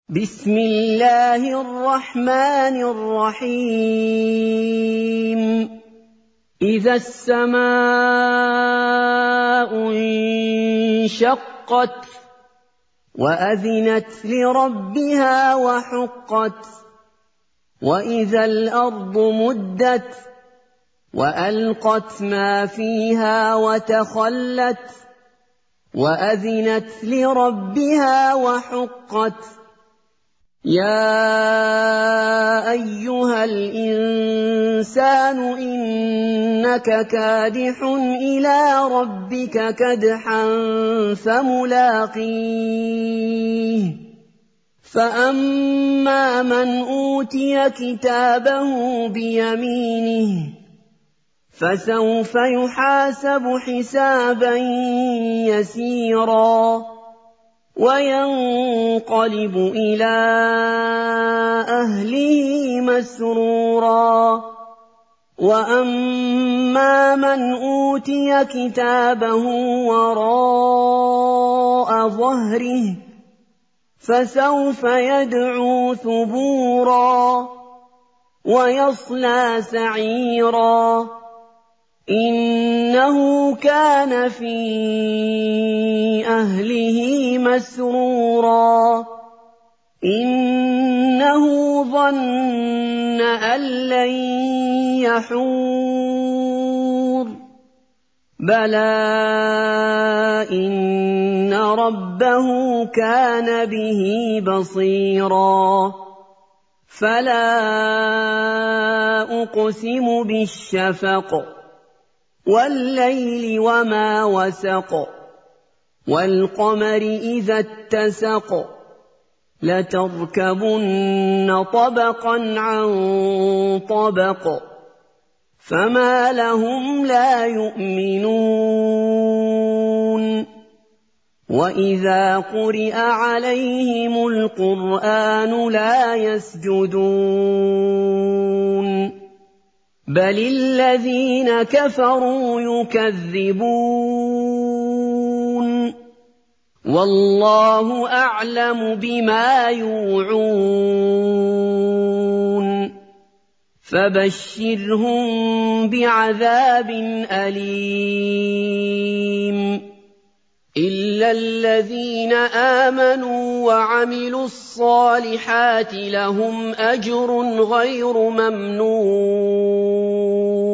بسم الله الرحمن الرحيم إذا السماء انشقت وأذنت لربها وحقت وإذا الأرض مدت وألقت ما فيها وتخلت وأذنت لربها وحقت يا أيها الإنسان إنك كادح إلى ربك كدحا فملاقيه فأما من أوتي كتابه بيمينه فسوف يحاسب حسابا يسيرا وينقلب إلى أهله مسرورا وأما من أوتي كتابه وراء ظهره فسوف يدعو ثبورا ويصلى سعيرا إنه كان في أهله مسرورا إنه ظن أن لن يحور بلى إن ربه كان به بصيرا فلا أقسم بالشفق والليل وما وسق والقمر إذا اتسق لتركبن طبقا عن طبق فما لهم لا يؤمنون وإذا قرئ عليهم القرآن لا يسجدون بل الذين كفروا يكذبون والله أعلم بما يوعون فبشرهم بعذاب أليم إلا الذين آمنوا وعملوا الصالحات لهم أجر غير ممنون